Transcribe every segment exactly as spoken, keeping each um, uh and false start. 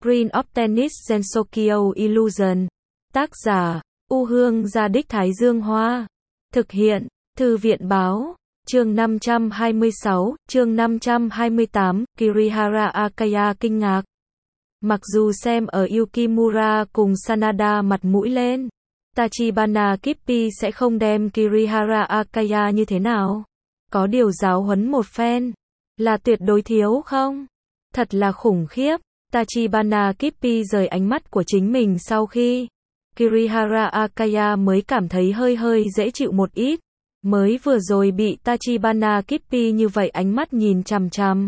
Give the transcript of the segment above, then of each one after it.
Queen of Tennis Gensokyo Illusion. Tác giả, U Hương Gia Đích Thái Dương Hoa. Thực hiện, Thư viện Báo. Chương năm trăm hai mươi sáu, chương năm trăm hai mươi tám, Kirihara Akaya kinh ngạc. Mặc dù xem ở Yukimura cùng Sanada mặt mũi lên, Tachibana Kippi sẽ không đem Kirihara Akaya như thế nào. Có điều giáo huấn một phen, là tuyệt đối thiếu không? Thật là khủng khiếp. Tachibana Kippi rời ánh mắt của chính mình sau khi Kirihara Akaya mới cảm thấy hơi hơi dễ chịu một ít. Mới vừa rồi bị Tachibana Kippi như vậy ánh mắt nhìn chằm chằm.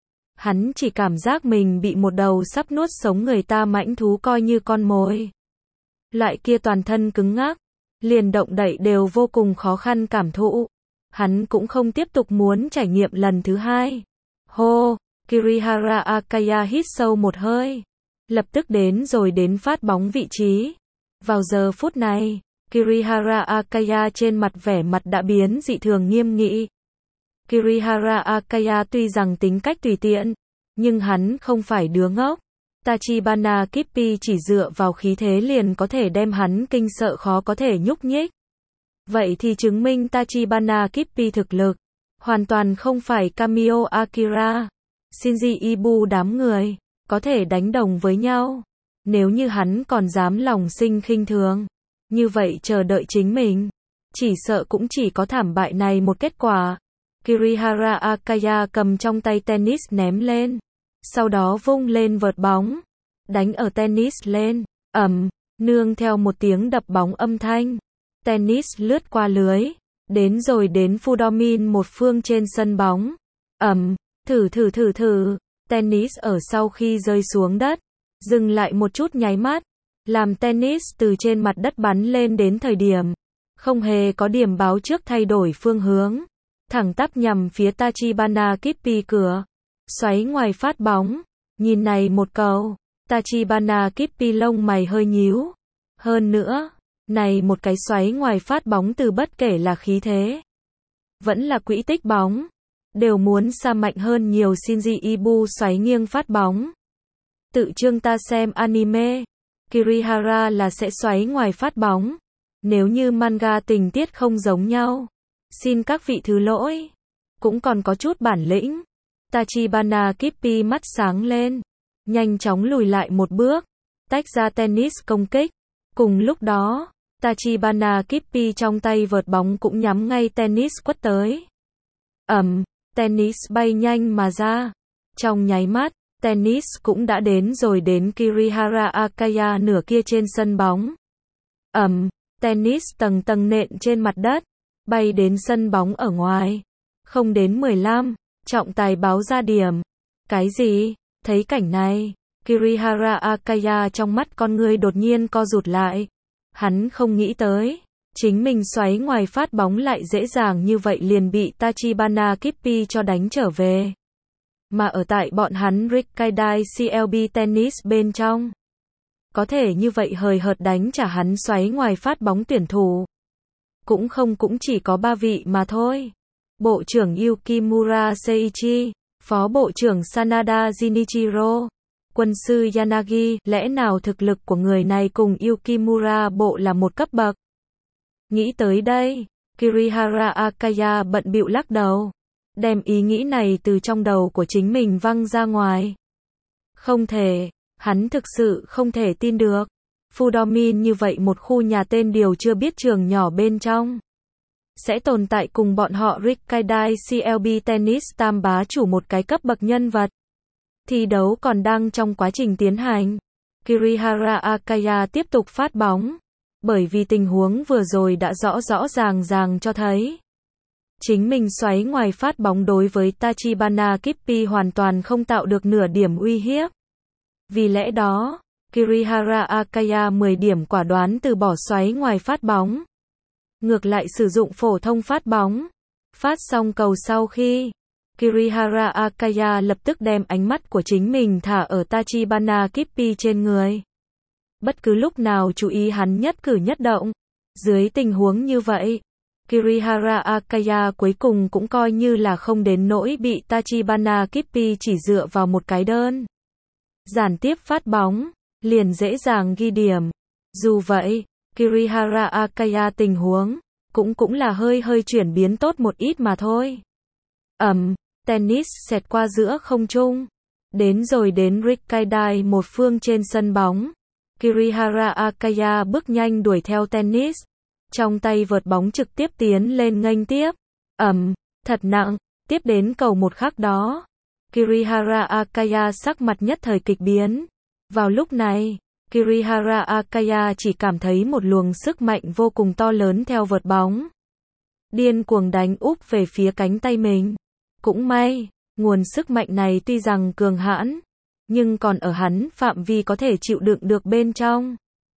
Hắn chỉ cảm giác mình bị một đầu sắp nuốt sống người ta mãnh thú coi như con mồi. Loại kia toàn thân cứng ngắc, liền động đậy đều vô cùng khó khăn cảm thụ. Hắn cũng không tiếp tục muốn trải nghiệm lần thứ hai. Hô, Kirihara Akaya hít sâu một hơi. Lập tức đến rồi đến phát bóng vị trí. Vào giờ phút này, Kirihara Akaya trên mặt vẻ mặt đã biến dị thường nghiêm nghị. Kirihara Akaya tuy rằng tính cách tùy tiện, nhưng hắn không phải đứa ngốc. Tachibana Kippi chỉ dựa vào khí thế liền có thể đem hắn kinh sợ khó có thể nhúc nhích. Vậy thì chứng minh Tachibana Kippi thực lực hoàn toàn không phải Kamio Akira, Shinji Ibu đám người có thể đánh đồng với nhau. Nếu như hắn còn dám lòng sinh khinh thường, như vậy chờ đợi chính mình, chỉ sợ cũng chỉ có thảm bại này một kết quả. Kirihara Akaya cầm trong tay tennis ném lên, sau đó vung lên vợt bóng, đánh ở tennis lên, ầm, nương theo một tiếng đập bóng âm thanh. Tennis lướt qua lưới, đến rồi đến Fudomin một phương trên sân bóng. Ầm, thử thử thử thử, tennis ở sau khi rơi xuống đất, dừng lại một chút nháy mắt, làm tennis từ trên mặt đất bắn lên đến thời điểm, không hề có điểm báo trước thay đổi phương hướng, thẳng tắp nhằm phía Tachibana Kippi cửa. Xoáy ngoài phát bóng, nhìn này một cầu, Tachibana Kippi lông mày hơi nhíu. Hơn nữa, này một cái xoáy ngoài phát bóng từ bất kể là khí thế, vẫn là quỹ tích bóng, đều muốn xa mạnh hơn nhiều Shinji Ibu xoáy nghiêng phát bóng. Tự chương ta xem anime, Kirihara là sẽ xoáy ngoài phát bóng. Nếu như manga tình tiết không giống nhau, xin các vị thứ lỗi, cũng còn có chút bản lĩnh. Tachibana Kippi mắt sáng lên, nhanh chóng lùi lại một bước, tách ra tennis công kích. Cùng lúc đó, Tachibana Kippi trong tay vợt bóng cũng nhắm ngay tennis quất tới. Ầm, tennis bay nhanh mà ra. Trong nháy mắt, tennis cũng đã đến rồi đến Kirihara Akaya nửa kia trên sân bóng. Ầm, tennis tầng tầng nện trên mặt đất, bay đến sân bóng ở ngoài. Không đến mười lăm, trọng tài báo ra điểm. Cái gì? Thấy cảnh này, Kirihara Akaya trong mắt con người đột nhiên co rụt lại. Hắn không nghĩ tới, chính mình xoáy ngoài phát bóng lại dễ dàng như vậy liền bị Tachibana Kippi cho đánh trở về. Mà ở tại bọn hắn Rikkaidai xê lờ bê Tennis bên trong, có thể như vậy hời hợt đánh trả hắn xoáy ngoài phát bóng tuyển thủ. Cũng không cũng chỉ có ba vị mà thôi. Bộ trưởng Yukimura Seiichi, Phó Bộ trưởng Sanada Jinichiro, Quân sư Yanagi, lẽ nào thực lực của người này cùng Yukimura bộ là một cấp bậc? Nghĩ tới đây, Kirihara Akaya bận bịu lắc đầu, đem ý nghĩ này từ trong đầu của chính mình văng ra ngoài. Không thể, hắn thực sự không thể tin được. Fudomin như vậy một khu nhà tên điều chưa biết trường nhỏ bên trong, sẽ tồn tại cùng bọn họ Rikkaidai xê lờ bê Tennis tam bá chủ một cái cấp bậc nhân vật. Thi đấu còn đang trong quá trình tiến hành. Kirihara Akaya tiếp tục phát bóng, bởi vì tình huống vừa rồi đã rõ rõ ràng ràng cho thấy chính mình xoáy ngoài phát bóng đối với Tachibana Kippi hoàn toàn không tạo được nửa điểm uy hiếp. Vì lẽ đó, Kirihara Akaya mười điểm quả đoán từ bỏ xoáy ngoài phát bóng, ngược lại sử dụng phổ thông phát bóng. Phát xong cầu sau khi, Kirihara Akaya lập tức đem ánh mắt của chính mình thả ở Tachibana Kippi trên người. Bất cứ lúc nào chú ý hắn nhất cử nhất động. Dưới tình huống như vậy, Kirihara Akaya cuối cùng cũng coi như là không đến nỗi bị Tachibana Kippi chỉ dựa vào một cái đơn giản tiếp phát bóng, liền dễ dàng ghi điểm. Dù vậy, Kirihara Akaya tình huống cũng cũng là hơi hơi chuyển biến tốt một ít mà thôi. Ầm, tennis xẹt qua giữa không trung, đến rồi đến Rikkaidai một phương trên sân bóng. Kirihara Akaya bước nhanh đuổi theo tennis, trong tay vợt bóng trực tiếp tiến lên nghênh tiếp. Ầm, thật nặng, tiếp đến cầu một khắc đó. Kirihara Akaya sắc mặt nhất thời kịch biến. Vào lúc này, Kirihara Akaya chỉ cảm thấy một luồng sức mạnh vô cùng to lớn theo vợt bóng, điên cuồng đánh úp về phía cánh tay mình. Cũng may, nguồn sức mạnh này tuy rằng cường hãn, nhưng còn ở hắn phạm vi có thể chịu đựng được bên trong.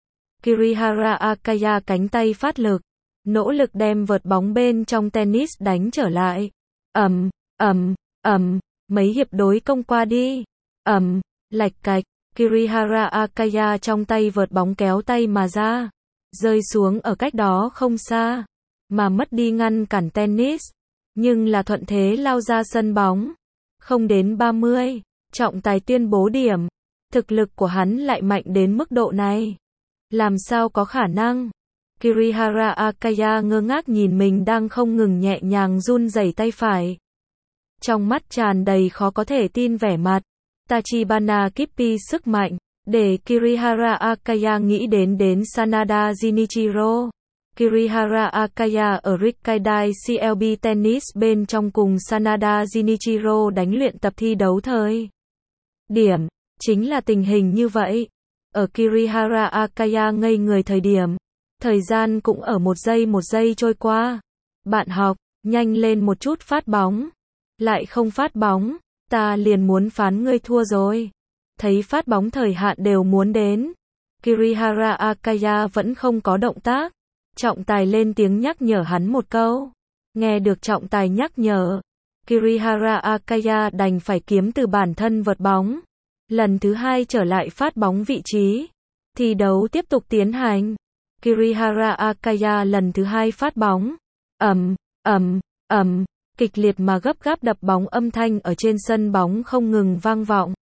Kirihara Akaya cánh tay phát lực, nỗ lực đem vợt bóng bên trong tennis đánh trở lại. Ầm, ầm, ầm, mấy hiệp đối công qua đi. Ầm, lạch cạch, Kirihara Akaya trong tay vợt bóng kéo tay mà ra, rơi xuống ở cách đó không xa, mà mất đi ngăn cản tennis, nhưng là thuận thế lao ra sân bóng. Không đến ba mươi, trọng tài tuyên bố điểm. Thực lực của hắn lại mạnh đến mức độ này. Làm sao có khả năng? Kirihara Akaya ngơ ngác nhìn mình đang không ngừng nhẹ nhàng run rẩy tay phải. Trong mắt tràn đầy khó có thể tin vẻ mặt. Tachibana Kippi sức mạnh, để Kirihara Akaya nghĩ đến đến Sanada Jinichiro. Kirihara Akaya ở Rikkaidai xê lờ bê Tennis bên trong cùng Sanada Jinichiro đánh luyện tập thi đấu thời điểm, chính là tình hình như vậy. Ở Kirihara Akaya ngây người thời điểm, thời gian cũng ở một giây một giây trôi qua. Bạn học, nhanh lên một chút phát bóng. Lại không phát bóng, ta liền muốn phán ngươi thua rồi. Thấy phát bóng thời hạn đều muốn đến, Kirihara Akaya vẫn không có động tác. Trọng tài lên tiếng nhắc nhở hắn một câu. Nghe được trọng tài nhắc nhở, Kirihara Akaya đành phải kiếm từ bản thân vợt bóng. Lần thứ hai trở lại phát bóng vị trí. Thi đấu tiếp tục tiến hành. Kirihara Akaya lần thứ hai phát bóng. Ầm, ầm, ầm, kịch liệt mà gấp gáp đập bóng âm thanh ở trên sân bóng không ngừng vang vọng.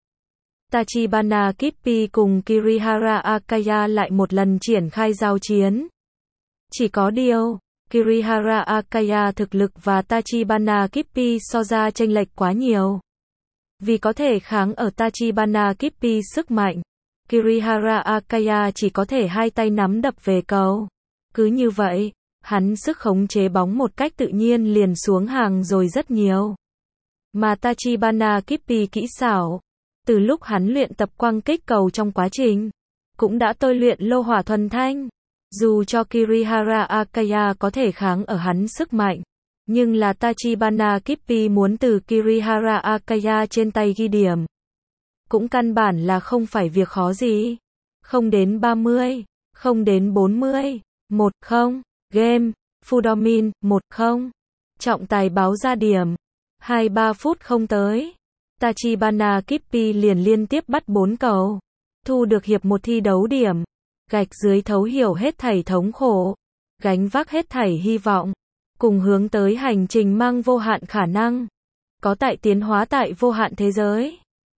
Tachibana Kippi cùng Kirihara Akaya lại một lần triển khai giao chiến. Chỉ có điều, Kirihara Akaya thực lực và Tachibana Kippi so ra chênh lệch quá nhiều. Vì có thể kháng ở Tachibana Kippi sức mạnh, Kirihara Akaya chỉ có thể hai tay nắm đập về cầu. Cứ như vậy, hắn sức khống chế bóng một cách tự nhiên liền xuống hàng rồi rất nhiều. Mà Tachibana Kippi kỹ xảo, từ lúc hắn luyện tập quăng kích cầu trong quá trình, cũng đã tôi luyện lô hỏa thuần thanh. Dù cho Kirihara Akaya có thể kháng ở hắn sức mạnh, nhưng là Tachibana Kippi muốn từ Kirihara Akaya trên tay ghi điểm, cũng căn bản là không phải việc khó gì. Không đến ba mươi, không đến bốn mươi, một không, game, Fudomin, một không. Trọng tài báo ra điểm, hai ba phút không tới. Tachibana Kippi liền liên tiếp bắt bốn cầu, thu được hiệp một thi đấu điểm. Gạch dưới thấu hiểu hết thảy thống khổ, gánh vác hết thảy hy vọng, cùng hướng tới hành trình mang vô hạn khả năng, có tại tiến hóa tại vô hạn thế giới.